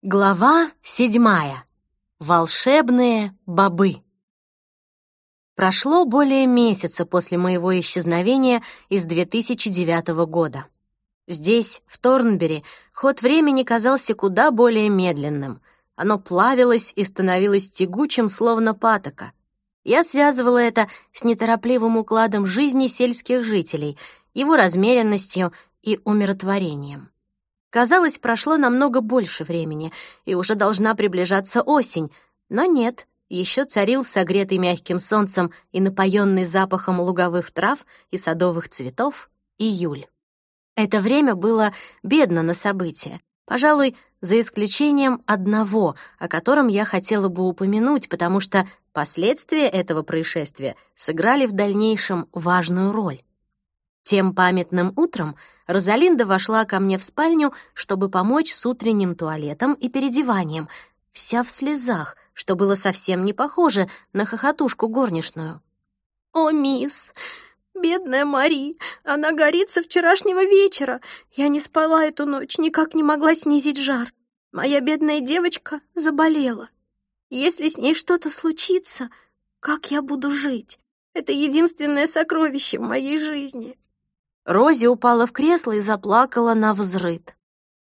Глава 7. Волшебные бобы. Прошло более месяца после моего исчезновения из 2009 года. Здесь, в Торнбери, ход времени казался куда более медленным. Оно плавилось и становилось тягучим, словно патока. Я связывала это с неторопливым укладом жизни сельских жителей, его размеренностью и умиротворением. Казалось, прошло намного больше времени, и уже должна приближаться осень. Но нет, еще царил согретый мягким солнцем и напоенный запахом луговых трав и садовых цветов июль. Это время было бедно на события, пожалуй, за исключением одного, о котором я хотела бы упомянуть, потому что последствия этого происшествия сыграли в дальнейшем важную роль. Тем памятным утром Розалинда вошла ко мне в спальню, чтобы помочь с утренним туалетом и переодеванием, вся в слезах, что было совсем не похоже на хохотушку горничную. «О, мисс, бедная Мари, она горит со вчерашнего вечера. Я не спала эту ночь, никак не могла снизить жар. Моя бедная девочка заболела. Если с ней что-то случится, как я буду жить? Это единственное сокровище в моей жизни». Рози упала в кресло и заплакала навзрыд.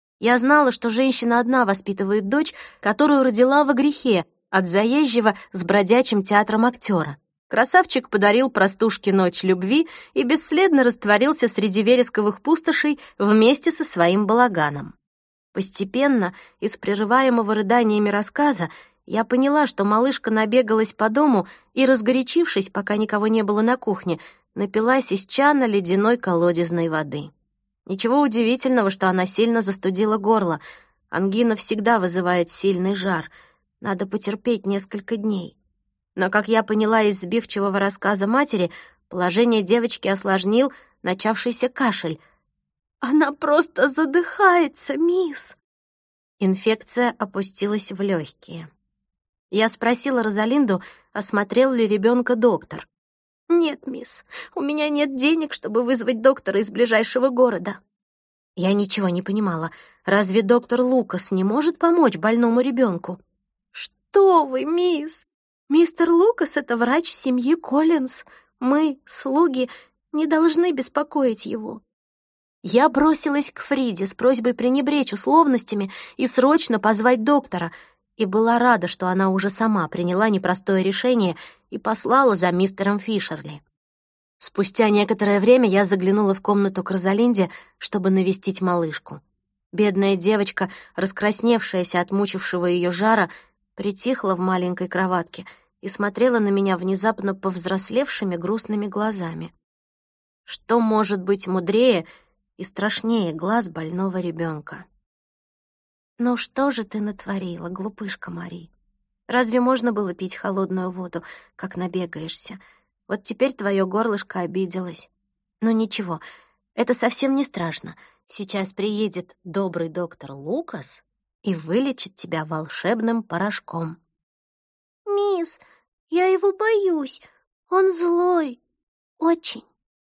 Я знала, что женщина одна воспитывает дочь, которую родила во грехе от заезжего с бродячим театром актера. Красавчик подарил простушке ночь любви и бесследно растворился среди вересковых пустошей вместе со своим балаганом. Постепенно, из прерываемого рыданиями рассказа, я поняла, что малышка набегалась по дому и, разгорячившись, пока никого не было на кухне, напилась из чана ледяной колодезной воды. Ничего удивительного, что она сильно застудила горло. Ангина всегда вызывает сильный жар. Надо потерпеть несколько дней. Но, как я поняла из сбивчивого рассказа матери, положение девочки осложнил начавшийся кашель. «Она просто задыхается, мисс!» Инфекция опустилась в легкие. Я спросила Розалинду, осмотрел ли ребенка доктор. «Нет, мисс, у меня нет денег, чтобы вызвать доктора из ближайшего города». Я ничего не понимала. Разве доктор Лукас не может помочь больному ребенку? «Что вы, мисс? Мистер Лукас — это врач семьи Коллинз. Мы, слуги, не должны беспокоить его». Я бросилась к Фриде с просьбой пренебречь условностями и срочно позвать доктора, и была рада, что она уже сама приняла непростое решение и послала за мистером Фишерли. Спустя некоторое время я заглянула в комнату к Розалинде, чтобы навестить малышку. Бедная девочка, раскрасневшаяся от мучившего ее жара, притихла в маленькой кроватке и смотрела на меня внезапно повзрослевшими грустными глазами. Что может быть мудрее и страшнее глаз больного ребенка? «Ну что же ты натворила, глупышка Мари? Разве можно было пить холодную воду, как набегаешься? Вот теперь твое горлышко обиделось. Но ничего, это совсем не страшно. Сейчас приедет добрый доктор Лукас и вылечит тебя волшебным порошком». «Мисс, я его боюсь. Он злой. Очень».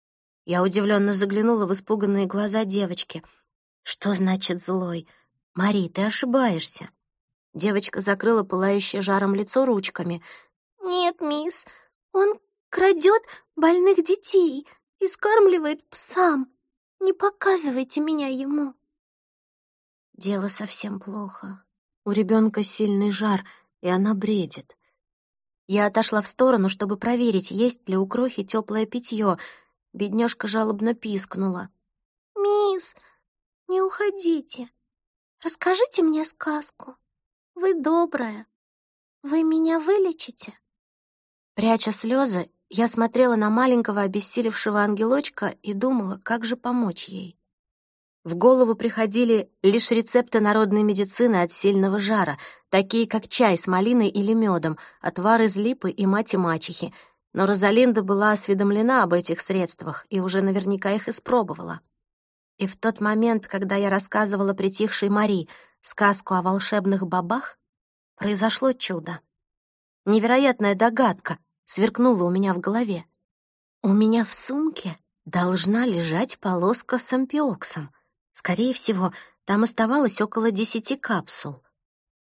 Я удивленно заглянула в испуганные глаза девочки. «Что значит злой? Мари, ты ошибаешься». Девочка закрыла пылающее жаром лицо ручками. «Нет, мисс, он крадет больных детей и скармливает псам. Не показывайте меня ему». Дело совсем плохо. У ребенка сильный жар, и она бредит. Я отошла в сторону, чтобы проверить, есть ли у крохи теплое питье. Бедняжка жалобно пискнула. «Мисс, не уходите. Расскажите мне сказку. Вы добрая. Вы меня вылечите?» Пряча слезы, я смотрела на маленького обессилевшего ангелочка и думала, как же помочь ей. В голову приходили лишь рецепты народной медицины от сильного жара, такие как чай с малиной или медом, отвар из липы и мати-мачехи, но Розалинда была осведомлена об этих средствах и уже наверняка их испробовала. И в тот момент, когда я рассказывала притихшей Мари сказку о волшебных бобах, произошло чудо. Невероятная догадка сверкнула у меня в голове. У меня в сумке должна лежать полоска с ампиоксом. Скорее всего, там оставалось около 10 капсул.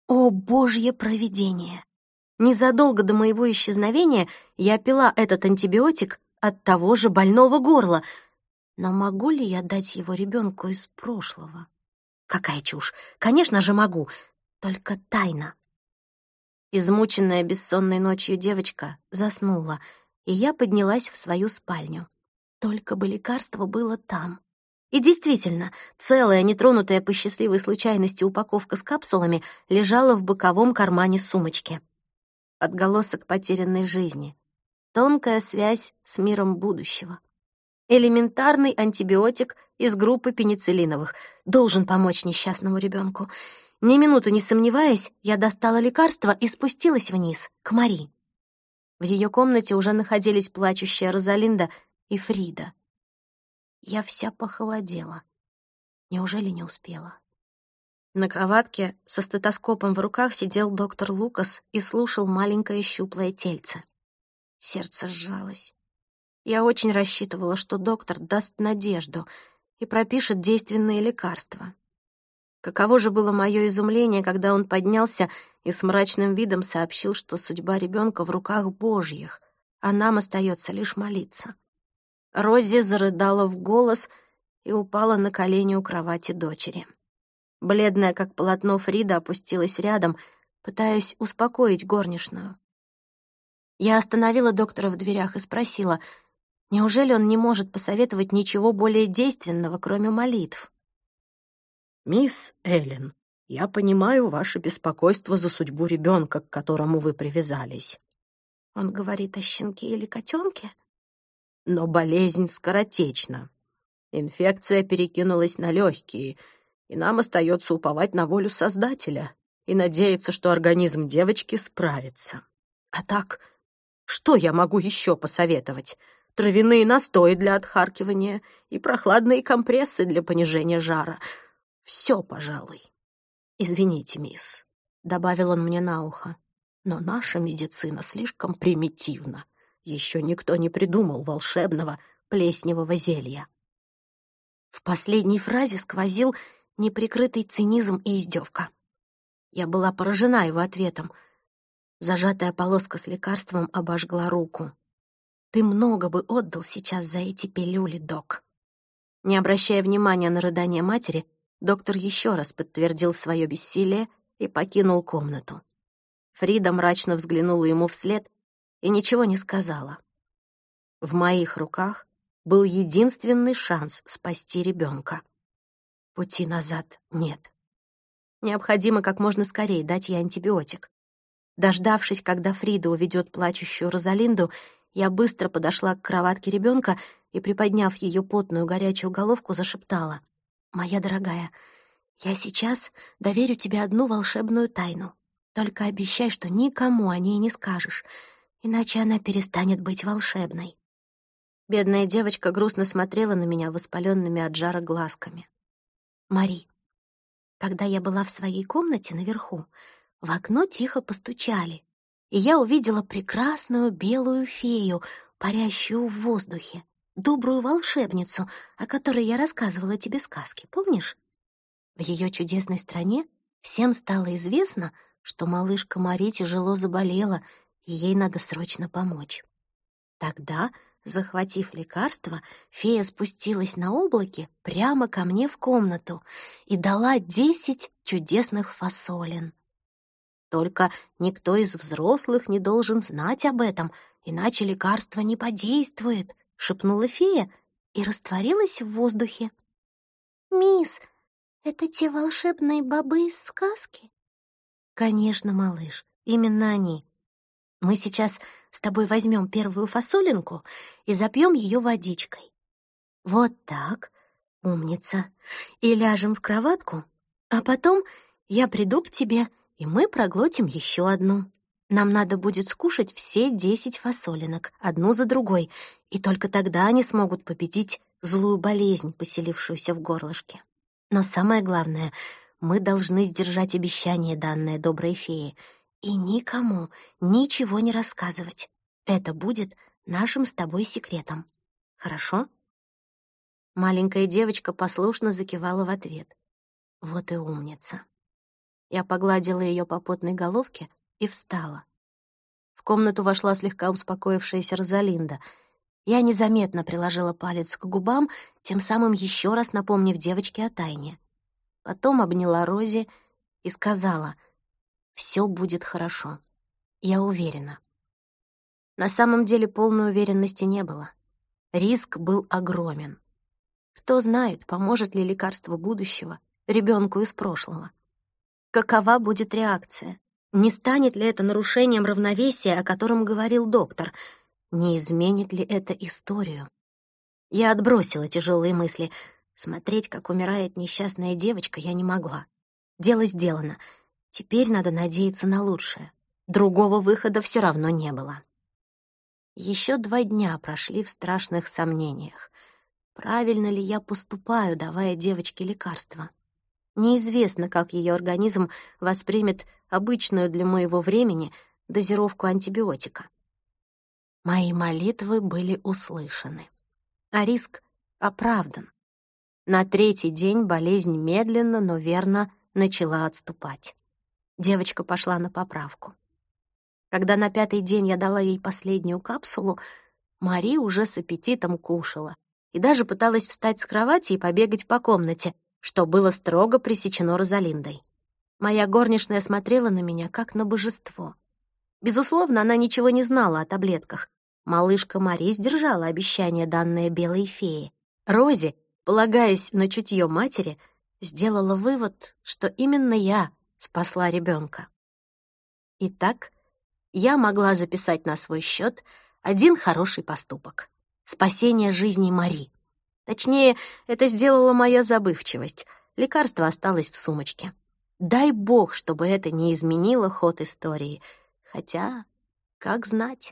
О, божье провидение! Незадолго до моего исчезновения я пила этот антибиотик от того же больного горла. Но могу ли я дать его ребенку из прошлого? Какая чушь! Конечно же могу, только тайна. Измученная бессонной ночью девочка заснула, и я поднялась в свою спальню. Только бы лекарство было там. И действительно, целая, нетронутая по счастливой случайности упаковка с капсулами лежала в боковом кармане сумочки. Отголосок потерянной жизни. Тонкая связь с миром будущего. Элементарный антибиотик из группы пенициллиновых должен помочь несчастному ребенку. Ни минуту не сомневаясь, я достала лекарство и спустилась вниз, к Мари. В ее комнате уже находились плачущая Розалинда и Фрида. Я вся похолодела. Неужели не успела? На кроватке со стетоскопом в руках сидел доктор Лукас и слушал маленькое щуплое тельце. Сердце сжалось. Я очень рассчитывала, что доктор даст надежду и пропишет действенные лекарства. Каково же было мое изумление, когда он поднялся и с мрачным видом сообщил, что судьба ребенка в руках Божьих, а нам остается лишь молиться. Рози зарыдала в голос и упала на колени у кровати дочери. Бледная, как полотно, Фрида опустилась рядом, пытаясь успокоить горничную. Я остановила доктора в дверях и спросила, неужели он не может посоветовать ничего более действенного, кроме молитв? «Мисс Эллен, я понимаю ваше беспокойство за судьбу ребенка, к которому вы привязались». Он говорит о щенке или котенке? Но болезнь скоротечна. Инфекция перекинулась на легкие, и нам остается уповать на волю Создателя и надеяться, что организм девочки справится. А так, что я могу еще посоветовать? Травяные настои для отхаркивания и прохладные компрессы для понижения жара. Все, пожалуй. Извините, мисс, — добавил он мне на ухо, — но наша медицина слишком примитивна. Еще никто не придумал волшебного плесневого зелья. В последней фразе сквозил неприкрытый цинизм и издевка. Я была поражена его ответом. Зажатая полоска с лекарством обожгла руку. «Ты много бы отдал сейчас за эти пилюли, док». Не обращая внимания на рыдание матери, доктор еще раз подтвердил свое бессилие и покинул комнату. Фрида мрачно взглянула ему вслед и ничего не сказала. В моих руках был единственный шанс спасти ребенка. Пути назад нет. Необходимо как можно скорее дать ей антибиотик. Дождавшись, когда Фрида уведет плачущую Розалинду, я быстро подошла к кроватке ребенка и, приподняв ее потную горячую головку, зашептала: «Моя дорогая, я сейчас доверю тебе одну волшебную тайну. Только обещай, что никому о ней не скажешь, иначе она перестанет быть волшебной». Бедная девочка грустно смотрела на меня воспаленными от жара глазками. «Мари, когда я была в своей комнате наверху, в окно тихо постучали, и я увидела прекрасную белую фею, парящую в воздухе, добрую волшебницу, о которой я рассказывала тебе сказки, помнишь? В ее чудесной стране всем стало известно, что малышка Мари тяжело заболела, и ей надо срочно помочь. Тогда, захватив лекарство, фея спустилась на облаке прямо ко мне в комнату и дала 10 чудесных фасолин. Только никто из взрослых не должен знать об этом, иначе лекарство не подействует, — шепнула фея и растворилась в воздухе. «Мисс, это те волшебные бобы из сказки?» «Конечно, малыш, именно они. Мы сейчас с тобой возьмем первую фасолинку и запьем ее водичкой. Вот так, умница. И ляжем в кроватку, а потом я приду к тебе, и мы проглотим еще одну. Нам надо будет скушать все 10 фасолинок, одну за другой, и только тогда они смогут победить злую болезнь, поселившуюся в горлышке. Но самое главное, мы должны сдержать обещание, данное доброй фее, и никому ничего не рассказывать. Это будет нашим с тобой секретом. Хорошо?» Маленькая девочка послушно закивала в ответ. Вот и умница. Я погладила ее по потной головке и встала. В комнату вошла слегка успокоившаяся Розалинда. Я незаметно приложила палец к губам, тем самым еще раз напомнив девочке о тайне. Потом обняла Рози и сказала: «Все будет хорошо. Я уверена». На самом деле полной уверенности не было. Риск был огромен. Кто знает, поможет ли лекарство будущего ребенку из прошлого. Какова будет реакция? Не станет ли это нарушением равновесия, о котором говорил доктор? Не изменит ли это историю? Я отбросила тяжелые мысли. Смотреть, как умирает несчастная девочка, я не могла. Дело сделано. Теперь надо надеяться на лучшее. Другого выхода все равно не было. Еще 2 дня прошли в страшных сомнениях. Правильно ли я поступаю, давая девочке лекарства? Неизвестно, как ее организм воспримет обычную для моего времени дозировку антибиотика. Мои молитвы были услышаны, а риск оправдан. На 3-й день болезнь медленно, но верно начала отступать. Девочка пошла на поправку. Когда на 5-й день я дала ей последнюю капсулу, Мари уже с аппетитом кушала и даже пыталась встать с кровати и побегать по комнате, что было строго пресечено Розалиндой. Моя горничная смотрела на меня как на божество. Безусловно, она ничего не знала о таблетках. Малышка Мари сдержала обещание, данное белой фее. Рози, полагаясь на чутье матери, сделала вывод, что именно я спасла ребенка. Итак, я могла записать на свой счет один хороший поступок — спасение жизни Мари. Точнее, это сделала моя забывчивость. Лекарство осталось в сумочке. Дай бог, чтобы это не изменило ход истории. Хотя, как знать.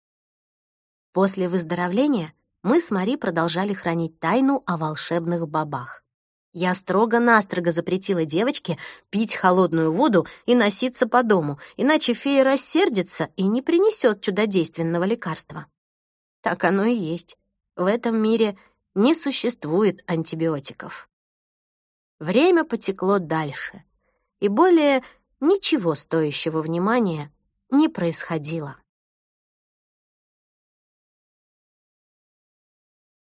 После выздоровления мы с Мари продолжали хранить тайну о волшебных бобах. Я строго-настрого запретила девочке пить холодную воду и носиться по дому, иначе фея рассердится и не принесет чудодейственного лекарства. Так оно и есть. В этом мире не существует антибиотиков. Время потекло дальше, и более ничего стоящего внимания не происходило.